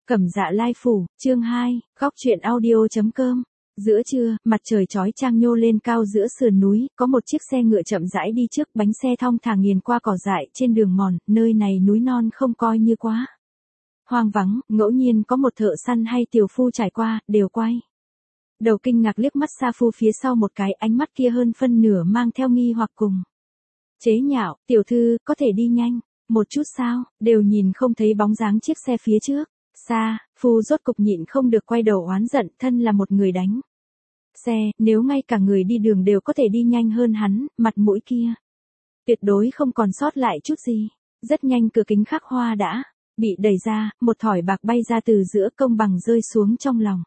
Cẩm Dạ Lai Phủ, chương 2, góc truyện audio.com. Giữa trưa, mặt trời chói chang nhô lên cao giữa sườn núi, có một chiếc xe ngựa chậm rãi đi trước, bánh xe thong thả nghiền qua cỏ dại trên đường mòn, nơi này núi non không coi như quá hoang vắng, ngẫu nhiên có một thợ săn hay tiểu phu trải qua, đều quay đầu kinh ngạc liếc mắt Sa Phu phía sau một cái, ánh mắt kia hơn phân nửa mang theo nghi hoặc cùng chế nhạo. Tiểu thư, có thể đi nhanh một chút sao? Đều nhìn không thấy bóng dáng chiếc xe phía trước. Sa Phu rốt cục nhịn không được quay đầu oán giận, thân là một người đánh xe, nếu ngay cả người đi đường đều có thể đi nhanh hơn hắn, mặt mũi kia tuyệt đối không còn sót lại chút gì. Rất nhanh cửa kính khắc hoa đã bị đẩy ra, một thỏi bạc bay ra từ giữa công bằng rơi xuống trong lòng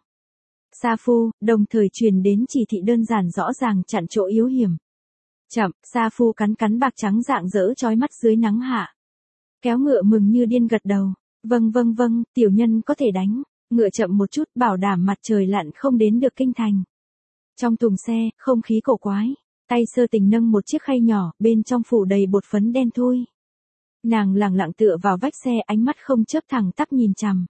Sa Phu, đồng thời truyền đến chỉ thị đơn giản rõ ràng chặn chỗ yếu hiểm. Chậm, Sa Phu cắn cắn bạc trắng rạng rỡ chói mắt dưới nắng hạ. Kéo ngựa mừng như điên gật đầu. Vâng, tiểu nhân có thể đánh. Ngựa chậm một chút, bảo đảm mặt trời lặn không đến được kinh thành. Trong thùng xe, không khí cổ quái. Tay Sơ Tình nâng một chiếc khay nhỏ, bên trong phủ đầy bột phấn đen thui. Nàng lẳng lặng tựa vào vách xe, ánh mắt không chớp thẳng tắp nhìn chằm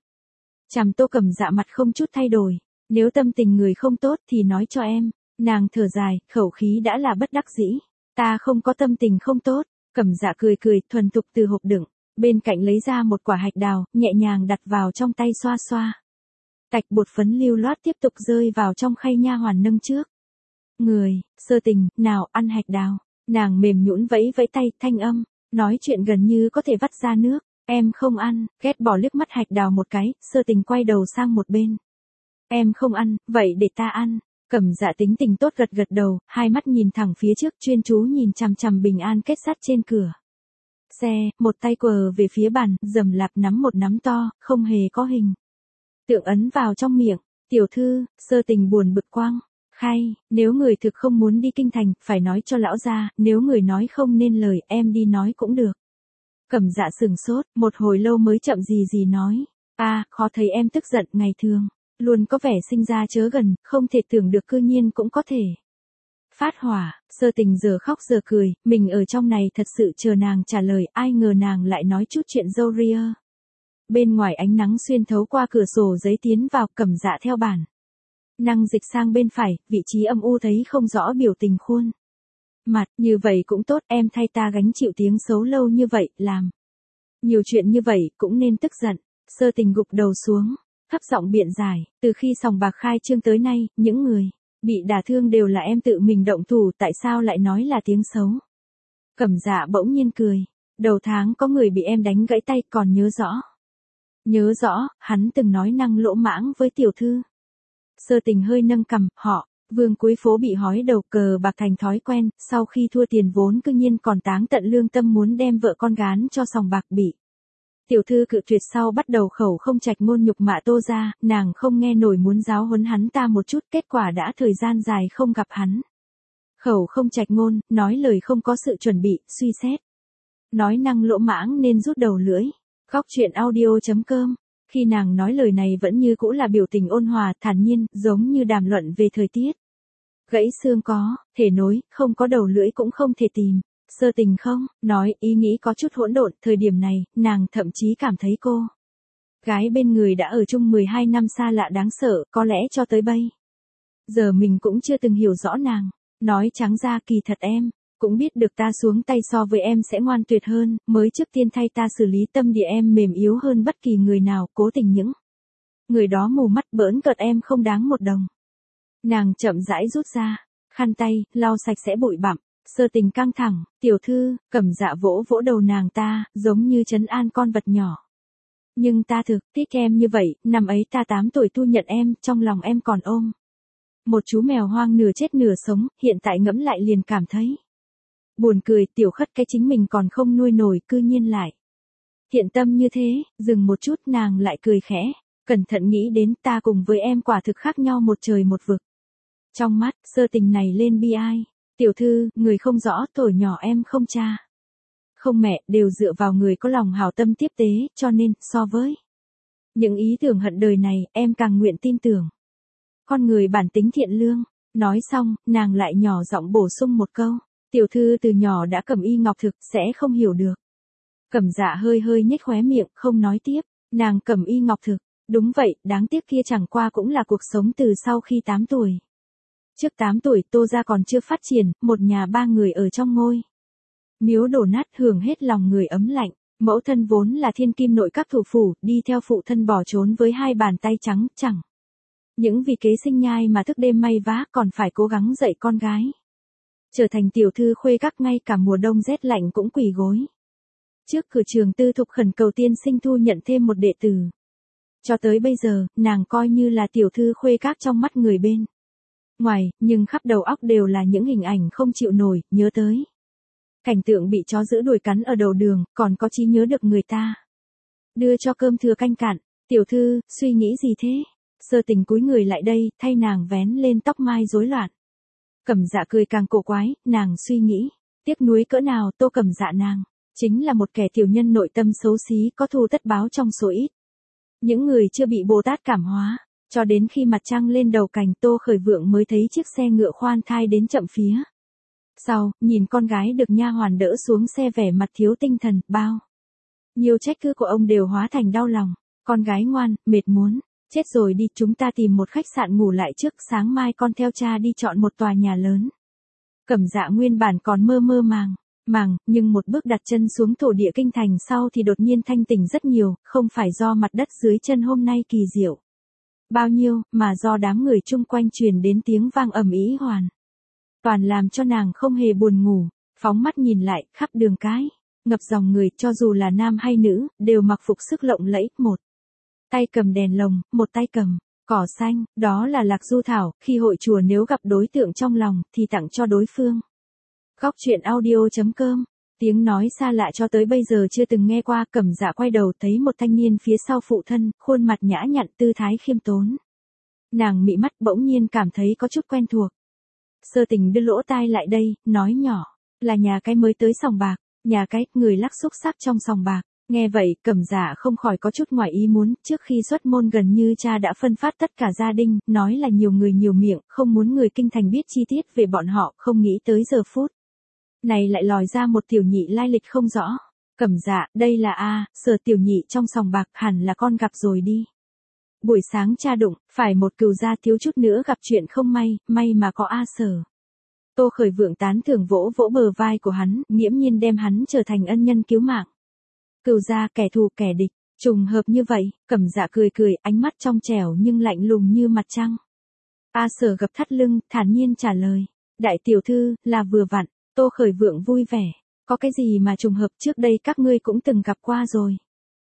Tô Cẩm Dạ mặt không chút thay đổi. Nếu tâm tình người không tốt thì nói cho em. Nàng thở dài, khẩu khí đã là bất đắc dĩ. Ta không có tâm tình không tốt. Cẩm Dạ cười, thuần thục từ hộp đựng bên cạnh lấy ra một quả hạch đào, nhẹ nhàng đặt vào trong tay xoa xoa. Tạch bột phấn lưu loát tiếp tục rơi vào trong khay nha hoàn nâng trước người. Sơ Tình, nào ăn hạch đào. Nàng mềm nhũn vẫy tay, thanh âm nói chuyện gần như có thể vắt ra nước. Em không ăn. Ghét bỏ liếc mắt hạch đào một cái, Sơ Tình quay đầu sang một bên. Em không ăn, vậy để ta ăn. Cẩm Dạ tính tình tốt gật đầu, hai mắt nhìn thẳng phía trước, chuyên chú nhìn chằm bình an kết sắt trên cửa xe, một tay quờ về phía bàn, rầm lạp nắm một nắm to, không hề có hình tượng ấn vào trong miệng. Tiểu thư, Sơ Tình buồn bực quang khay, nếu người thực không muốn đi kinh thành, phải nói cho lão gia, nếu người nói không nên lời, em đi nói cũng được. Cẩm Dạ sừng sốt, một hồi lâu mới chậm gì nói. Khó thấy em tức giận, ngày thường luôn có vẻ sinh ra chớ gần, không thể tưởng được cư nhiên cũng có thể phát hỏa. Sơ Tình giờ khóc giờ cười, mình ở trong này thật sự chờ nàng trả lời, ai ngờ nàng lại nói chút chuyện dâu ria. Bên ngoài ánh nắng xuyên thấu qua cửa sổ giấy tiến vào, Cẩm Dạ theo bản năng dịch sang bên phải, vị trí âm u thấy không rõ biểu tình khuôn mặt. Như vậy cũng tốt, em thay ta gánh chịu tiếng xấu lâu như vậy, làm nhiều chuyện như vậy cũng nên tức giận. Sơ Tình gục đầu xuống, thấp giọng biện giải, từ khi sòng bạc khai trương tới nay, những người bị đả thương đều là em tự mình động thủ, tại sao lại nói là tiếng xấu? Cẩm Dạ bỗng nhiên cười, đầu tháng có người bị em đánh gãy tay, còn nhớ rõ. Nhớ rõ, hắn từng nói năng lỗ mãng với tiểu thư. Sơ Tình hơi nâng cằm, họ Vương cuối phố bị hói đầu cờ bạc thành thói quen, sau khi thua tiền vốn cư nhiên còn táng tận lương tâm muốn đem vợ con gán cho sòng bạc, bị tiểu thư cự tuyệt sau bắt đầu khẩu không trạch ngôn nhục mạ Tô gia, nàng không nghe nổi muốn giáo huấn hắn ta một chút, kết quả đã thời gian dài không gặp hắn. Khẩu không trạch ngôn, nói lời không có sự chuẩn bị, suy xét. Nói năng lỗ mãng nên rút đầu lưỡi. Góc truyện audio.com. Khi nàng nói lời này vẫn như cũ là biểu tình ôn hòa, thản nhiên, giống như đàm luận về thời tiết. Gãy xương có thể nối, không có đầu lưỡi cũng không thể tìm. Sơ Tình không nói, ý nghĩ có chút hỗn độn, thời điểm này, nàng thậm chí cảm thấy cô gái bên người đã ở chung 12 năm xa lạ đáng sợ, có lẽ cho tới bây giờ mình cũng chưa từng hiểu rõ nàng. Nói trắng ra, kỳ thật em cũng biết được ta xuống tay so với em sẽ ngoan tuyệt hơn, mới trước tiên thay ta xử lý, tâm địa em mềm yếu hơn bất kỳ người nào, cố tình những người đó mù mắt bỡn cợt em không đáng một đồng. Nàng chậm rãi rút ra khăn tay, lau sạch sẽ bụi bặm. Sơ Tình căng thẳng, tiểu thư. Cẩm Dạ vỗ đầu nàng ta, giống như trấn an con vật nhỏ. Nhưng ta thực thích em như vậy, năm ấy ta 8 tuổi thu nhận em, trong lòng em còn ôm một chú mèo hoang nửa chết nửa sống, hiện tại ngẫm lại liền cảm thấy buồn cười, tiểu khất cái chính mình còn không nuôi nổi, cư nhiên lại thiện tâm như thế. Dừng một chút, nàng lại cười khẽ, cẩn thận nghĩ đến, ta cùng với em quả thực khác nhau một trời một vực. Trong mắt Sơ Tình này lên bi ai. Tiểu thư, người không rõ, tuổi nhỏ em không cha không mẹ, đều dựa vào người có lòng hảo tâm tiếp tế, cho nên, so với những ý tưởng hận đời này, em càng nguyện tin tưởng con người bản tính thiện lương. Nói xong, nàng lại nhỏ giọng bổ sung một câu, tiểu thư từ nhỏ đã cầm y ngọc thực, sẽ không hiểu được. Cẩm Dạ hơi nhếch khóe miệng, không nói tiếp. Nàng cầm y ngọc thực, Đúng vậy, đáng tiếc kia chẳng qua cũng là cuộc sống từ sau khi 8 tuổi. Trước 8 tuổi Tô gia còn chưa phát triển, một nhà 3 người ở trong ngôi miếu đổ nát hưởng hết lòng người ấm lạnh. Mẫu thân vốn là thiên kim nội các thủ phủ, đi theo phụ thân bỏ trốn với 2 bàn tay trắng, chẳng những vì kế sinh nhai mà thức đêm may vá còn phải cố gắng dạy con gái. Trở thành tiểu thư khuê các ngay cả mùa đông rét lạnh cũng quỳ gối trước cửa trường tư thục khẩn cầu tiên sinh thu nhận thêm một đệ tử. Cho tới bây giờ, nàng coi như là tiểu thư khuê các trong mắt người bên ngoài, nhưng khắp đầu óc đều là những hình ảnh không chịu nổi, nhớ tới cảnh tượng bị chó giữ đuổi cắn ở đầu đường, còn có trí nhớ được người ta đưa cho cơm thừa canh cạn. Tiểu thư, suy nghĩ gì thế? Sơ Tình cúi người lại đây, thay nàng vén lên tóc mai rối loạn. Cẩm Dạ cười càng cổ quái, nàng suy nghĩ, tiếc nuối cỡ nào Tô Cẩm Dạ nàng chính là một kẻ tiểu nhân nội tâm xấu xí, có thù tất báo trong số ít những người chưa bị Bồ Tát cảm hóa. Cho đến khi mặt trăng lên đầu cành, Tô Khởi Vượng mới thấy chiếc xe ngựa khoan thai đến chậm phía sau, nhìn con gái được nha hoàn đỡ xuống xe vẻ mặt thiếu tinh thần, bao nhiều trách cứ của ông đều hóa thành đau lòng. Con gái ngoan, mệt muốn chết rồi đi, chúng ta tìm một khách sạn ngủ lại trước, sáng mai con theo cha đi chọn một tòa nhà lớn. Cẩm Dạ nguyên bản còn mơ mơ màng, nhưng một bước đặt chân xuống thổ địa kinh thành sau thì đột nhiên thanh tỉnh rất nhiều, không phải do mặt đất dưới chân hôm nay kỳ diệu bao nhiêu, mà do đám người chung quanh truyền đến tiếng vang ầm ĩ hoàn toàn làm cho nàng không hề buồn ngủ. Phóng mắt nhìn lại, khắp đường cái ngập dòng người, cho dù là nam hay nữ, đều mặc phục sức lộng lẫy, một tay cầm đèn lồng, một tay cầm cỏ xanh, đó là lạc du thảo, khi hội chùa nếu gặp đối tượng trong lòng thì tặng cho đối phương. Góc truyện audio.com. Tiếng nói xa lạ cho tới bây giờ chưa từng nghe qua. Cẩm Dạ quay đầu thấy một thanh niên phía sau phụ thân, khuôn mặt nhã nhặn, tư thái khiêm tốn. Nàng mị mắt, bỗng nhiên cảm thấy có chút quen thuộc. Sơ Tình đưa lỗ tai lại đây, nói nhỏ, là nhà cái mới tới sòng bạc. Nhà cái, người lắc xúc sắc trong sòng bạc. Nghe vậy, Cẩm Dạ không khỏi có chút ngoài ý muốn, trước khi xuất môn gần như cha đã phân phát tất cả gia đình, nói là nhiều người nhiều miệng, không muốn người kinh thành biết chi tiết về bọn họ, không nghĩ tới giờ phút này lại lòi ra một tiểu nhị lai lịch không rõ. Cẩm Dạ, đây là Sở tiểu nhị trong sòng bạc, hẳn là con gặp rồi đi. Buổi sáng cha đụng phải một cừu gia, thiếu chút nữa gặp chuyện không may, may mà có Sở. Tô Khởi Vượng tán thưởng vỗ vỗ bờ vai của hắn, nghiễm nhiên đem hắn trở thành ân nhân cứu mạng. Cừu gia, kẻ thù kẻ địch, trùng hợp như vậy. Cẩm Dạ cười cười, ánh mắt trong trẻo nhưng lạnh lùng như mặt trăng. Sở gập thắt lưng, thản nhiên trả lời, đại tiểu thư, là vừa vặn. Tô Khởi Vượng vui vẻ, có cái gì mà trùng hợp, trước đây các ngươi cũng từng gặp qua rồi.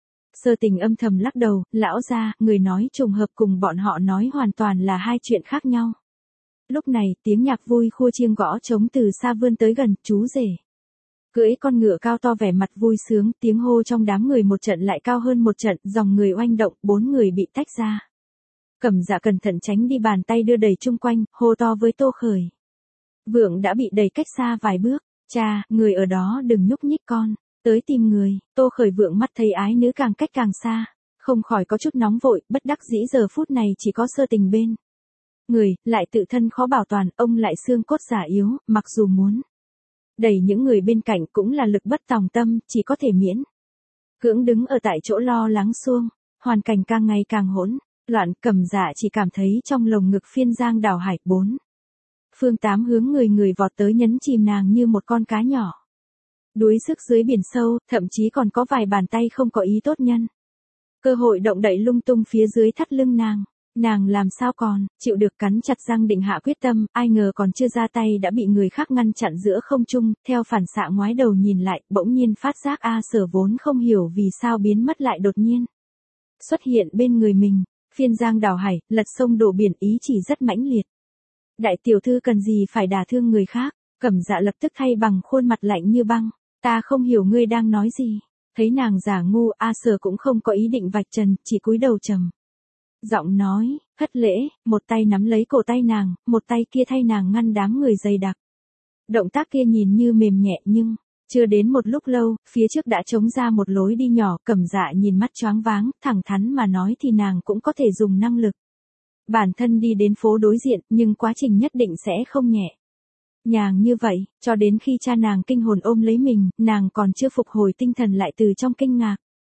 Sơ Tình âm thầm lắc đầu, lão gia, người nói trùng hợp cùng bọn họ nói hoàn toàn là hai chuyện khác nhau. Lúc này, tiếng nhạc vui khua chiêng gõ trống từ xa vươn tới gần, chú rể cưỡi con ngựa cao to vẻ mặt vui sướng, tiếng hô trong đám người một trận lại cao hơn một trận, dòng người oanh động, 4 người bị tách ra. Cẩm Dạ cẩn thận tránh đi bàn tay đưa đẩy chung quanh, hô to với Tô Khởi Vượng đã bị đẩy cách xa vài bước, cha, người ở đó đừng nhúc nhích, con tới tìm người. Tô Khởi Vượng mắt thấy ái nữ càng cách càng xa, không khỏi có chút nóng vội, bất đắc dĩ giờ phút này chỉ có Sơ Tình bên người, lại tự thân khó bảo toàn, ông lại xương cốt già yếu, mặc dù muốn đẩy những người bên cạnh cũng là lực bất tòng tâm, chỉ có thể miễn cưỡng đứng ở tại chỗ lo lắng xuông. Hoàn cảnh càng ngày càng hỗn loạn, Cẩm Dạ chỉ cảm thấy trong lồng ngực phiên giang đảo hải, 4 phương 8 hướng người vọt tới nhấn chìm nàng như một con cá nhỏ đuối sức dưới biển sâu, thậm chí còn có vài bàn tay không có ý tốt nhân cơ hội động đậy lung tung phía dưới thắt lưng nàng. Nàng làm sao còn chịu được, cắn chặt răng định hạ quyết tâm, ai ngờ còn chưa ra tay đã bị người khác ngăn chặn giữa không trung. Theo phản xạ ngoái đầu nhìn lại, bỗng nhiên phát giác Sở vốn không hiểu vì sao biến mất lại đột nhiên xuất hiện bên người mình. Phiên giang đảo hải, lật sông đổ biển, ý chỉ rất mãnh liệt. Đại tiểu thư cần gì phải đả thương người khác? Cẩm Dạ lập tức thay bằng khuôn mặt lạnh như băng, ta không hiểu ngươi đang nói gì. Thấy nàng giả ngu, Sở cũng không có ý định vạch trần, chỉ cúi đầu trầm giọng nói, hất lễ, một tay nắm lấy cổ tay nàng, một tay kia thay nàng ngăn đám người dày đặc. Động tác kia nhìn như mềm nhẹ nhưng chưa đến một lúc lâu, phía trước đã trống ra một lối đi nhỏ. Cẩm Dạ nhìn mắt choáng váng, thẳng thắn mà nói thì nàng cũng có thể dùng năng lực bản thân đi đến phố đối diện, nhưng quá trình nhất định sẽ không nhẹ nhàng như vậy. Cho đến khi cha nàng kinh hồn ôm lấy mình, nàng còn chưa phục hồi tinh thần lại từ trong kinh ngạc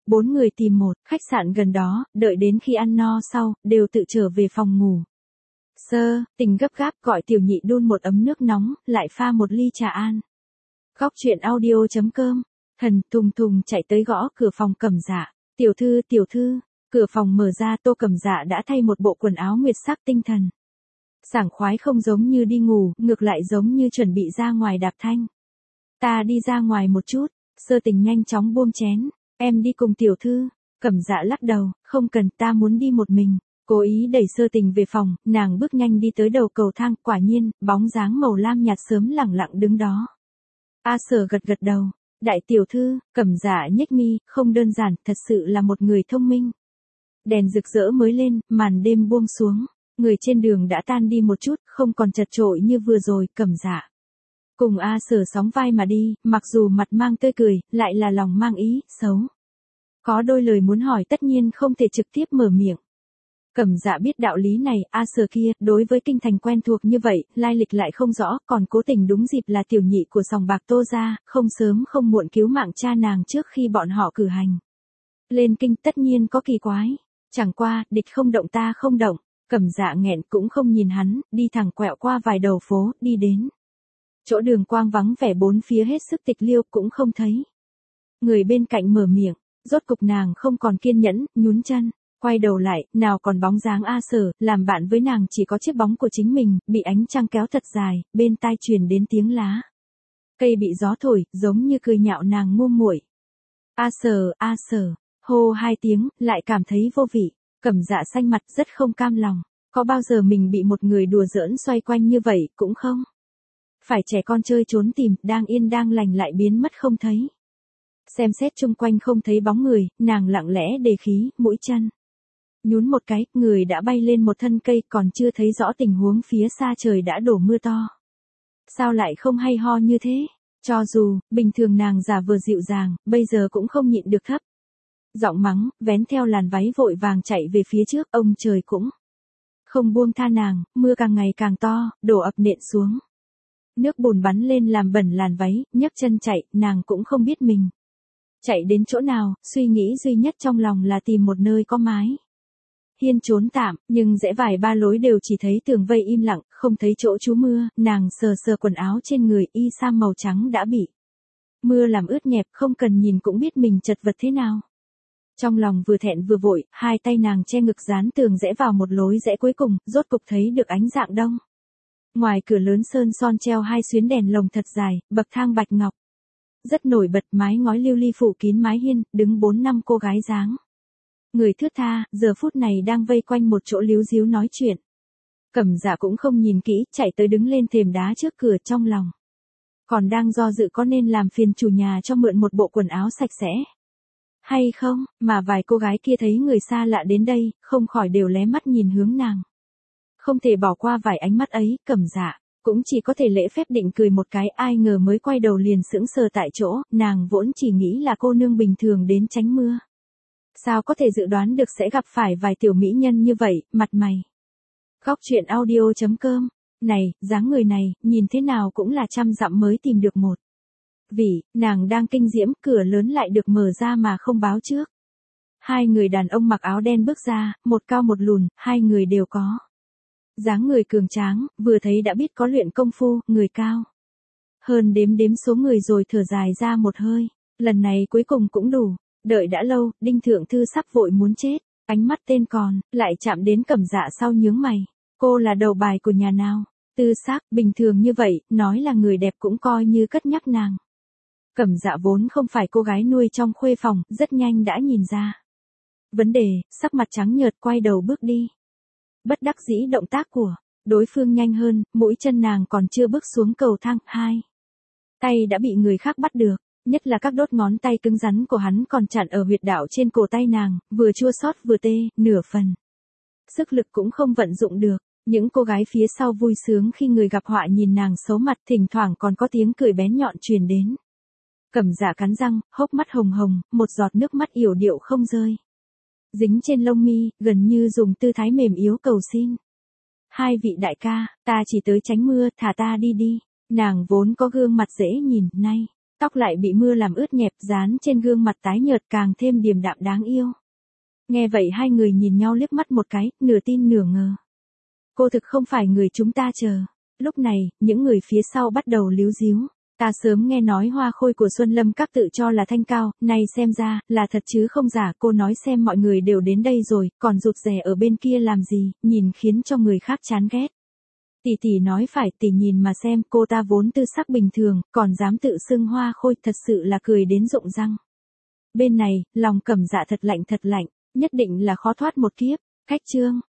4 người tìm một khách sạn gần đó, đợi đến khi ăn no sau, đều tự trở về phòng ngủ. Tình gấp gáp gọi tiểu nhị đun một ấm nước nóng, lại pha một ly trà an. Góc chuyện audio.com, Thần thùng thùng chạy tới gõ cửa phòng Cẩm Dạ. Tiểu thư, cửa phòng mở ra, Tô Cẩm Dạ đã thay một bộ quần áo nguyệt sắc tinh thần. Sảng khoái không giống như đi ngủ, ngược lại giống như chuẩn bị ra ngoài đạp thanh. Ta đi ra ngoài một chút, Tình nhanh chóng buông chén, em đi cùng tiểu thư. Cẩm Dạ lắc đầu, không cần, ta muốn đi một mình. Cố ý đẩy Tình về phòng, nàng bước nhanh đi tới đầu cầu thang, quả nhiên, bóng dáng màu lam nhạt sớm lẳng lặng đứng đó. Gật đầu, đại tiểu thư. Cẩm Dạ nhếch mi, không đơn giản, thật sự là một người thông minh. Đèn rực rỡ mới lên, màn đêm buông xuống, người trên đường đã tan đi một chút, không còn chật chội như vừa rồi. Cẩm Dạ cùng sóng vai mà đi, mặc dù mặt mang tươi cười, lại là lòng mang ý xấu. Có đôi lời muốn hỏi tất nhiên không thể trực tiếp mở miệng. Cẩm Dạ biết đạo lý này, kia, đối với kinh thành quen thuộc như vậy, lai lịch lại không rõ, còn cố tình đúng dịp là tiểu nhị của sòng bạc Tô gia, không sớm không muộn cứu mạng cha nàng trước khi bọn họ cử hành lên kinh, tất nhiên có kỳ quái. Chẳng qua, địch không động ta không động. Cẩm Dạ nghẹn cũng không nhìn hắn, đi thẳng quẹo qua vài đầu phố, đi đến chỗ đường quang vắng vẻ, bốn phía hết sức tịch liêu, cũng không thấy người bên cạnh mở miệng. Rốt cục nàng không còn kiên nhẫn, nhún chân, quay đầu lại, nào còn bóng dáng làm bạn với nàng chỉ có chiếc bóng của chính mình, bị ánh trăng kéo thật dài, bên tai truyền đến tiếng lá cây bị gió thổi, giống như cười nhạo nàng ngu muội. Hô hai tiếng, lại cảm thấy vô vị. Cẩm Dạ xanh mặt, rất không cam lòng. Có bao giờ mình bị một người đùa giỡn xoay quanh như vậy, cũng không phải trẻ con chơi trốn tìm, đang yên đang lành lại biến mất không thấy. Xem xét chung quanh không thấy bóng người, nàng lặng lẽ đề khí, mũi chân nhún một cái, người đã bay lên một thân cây, còn chưa thấy rõ tình huống phía xa trời đã đổ mưa to. Sao lại không hay ho như thế? Cho dù, bình thường nàng giả vờ dịu dàng, bây giờ cũng không nhịn được thấp giọng mắng, vén theo làn váy vội vàng chạy về phía trước, ông trời cũng không buông tha nàng, mưa càng ngày càng to, đổ ập nện xuống. Nước bùn bắn lên làm bẩn làn váy, nhấc chân chạy, nàng cũng không biết mình chạy đến chỗ nào, suy nghĩ duy nhất trong lòng là tìm một nơi có mái hiên trốn tạm, nhưng rẽ vài ba lối đều chỉ thấy tường vây im lặng, không thấy chỗ trú mưa. Nàng sờ quần áo trên người, y sam màu trắng đã bị mưa làm ướt nhẹp, không cần nhìn cũng biết mình chật vật thế nào. Trong lòng vừa thẹn vừa vội, hai tay nàng che ngực dán tường rẽ vào một lối rẽ cuối cùng, rốt cục thấy được ánh dạng đông. Ngoài cửa lớn sơn son treo hai xuyến đèn lồng thật dài, bậc thang bạch ngọc rất nổi bật, mái ngói lưu ly phủ kín mái hiên, đứng 4-5 cô gái dáng người thướt tha, giờ phút này đang vây quanh một chỗ líu ríu nói chuyện. Cẩm Dạ cũng không nhìn kỹ, chạy tới đứng lên thềm đá trước cửa, trong lòng còn đang do dự có nên làm phiền chủ nhà cho mượn một bộ quần áo sạch sẽ hay không, mà vài cô gái kia thấy người xa lạ đến đây, không khỏi đều lé mắt nhìn hướng nàng. Không thể bỏ qua vài ánh mắt ấy, Cẩm Dạ cũng chỉ có thể lễ phép định cười một cái, ai ngờ mới quay đầu liền sững sờ tại chỗ, nàng vốn chỉ nghĩ là cô nương bình thường đến tránh mưa. Sao có thể dự đoán được sẽ gặp phải vài tiểu mỹ nhân như vậy, mặt mày. Góc chuyện audio.com, này, dáng người này, nhìn thế nào cũng là trăm dặm mới tìm được một. Vì, nàng đang kinh diễm, cửa lớn lại được mở ra mà không báo trước. Hai người đàn ông mặc áo đen bước ra, một cao một lùn, hai người đều có dáng người cường tráng, vừa thấy đã biết có luyện công phu. Người cao hơn đếm số người rồi thở dài ra một hơi, lần này cuối cùng cũng đủ. Đợi đã lâu, Đinh Thượng Thư sắp vội muốn chết, ánh mắt tên còn lại chạm đến Cẩm Dạ sau nhướng mày. Cô là đầu bài của nhà nào? Tư sắc bình thường như vậy, nói là người đẹp cũng coi như cất nhắc nàng. Cẩm Dạ vốn không phải cô gái nuôi trong khuê phòng, rất nhanh đã nhìn ra vấn đề, sắc mặt trắng nhợt quay đầu bước đi. Bất đắc dĩ động tác của đối phương nhanh hơn, mũi chân nàng còn chưa bước xuống cầu thang, hai tay đã bị người khác bắt được, nhất là các đốt ngón tay cứng rắn của hắn còn chặn ở huyệt đạo trên cổ tay nàng, vừa chua xót vừa tê, nửa phần sức lực cũng không vận dụng được. Những cô gái phía sau vui sướng khi người gặp họa nhìn nàng xấu mặt, thỉnh thoảng còn có tiếng cười bén nhọn truyền đến. Cẩm Dạ cắn răng, hốc mắt hồng hồng, một giọt nước mắt yểu điệu không rơi dính trên lông mi, gần như dùng tư thái mềm yếu cầu xin. Hai vị đại ca, ta chỉ tới tránh mưa, thả ta đi đi. Nàng vốn có gương mặt dễ nhìn, nay Tóc lại bị mưa làm ướt nhẹp, dán trên gương mặt tái nhợt càng thêm điềm đạm đáng yêu. Nghe vậy hai người nhìn nhau liếc mắt một cái, nửa tin nửa ngờ. Cô thực không phải người chúng ta chờ. Lúc này, những người phía sau bắt đầu líu díu. Ta sớm nghe nói Hoa Khôi của Xuân Lâm Các tự cho là thanh cao, nay xem ra, là thật chứ không giả. Cô nói xem mọi người đều đến đây rồi, còn rụt rè ở bên kia làm gì, nhìn khiến cho người khác chán ghét. Tỷ tỷ nói phải, tỷ nhìn mà xem, cô ta vốn tư sắc bình thường, còn dám tự xưng Hoa Khôi, thật sự là cười đến rụng răng. Bên này, lòng Cẩm Dạ thật lạnh, nhất định là khó thoát một kiếp. Khách chương.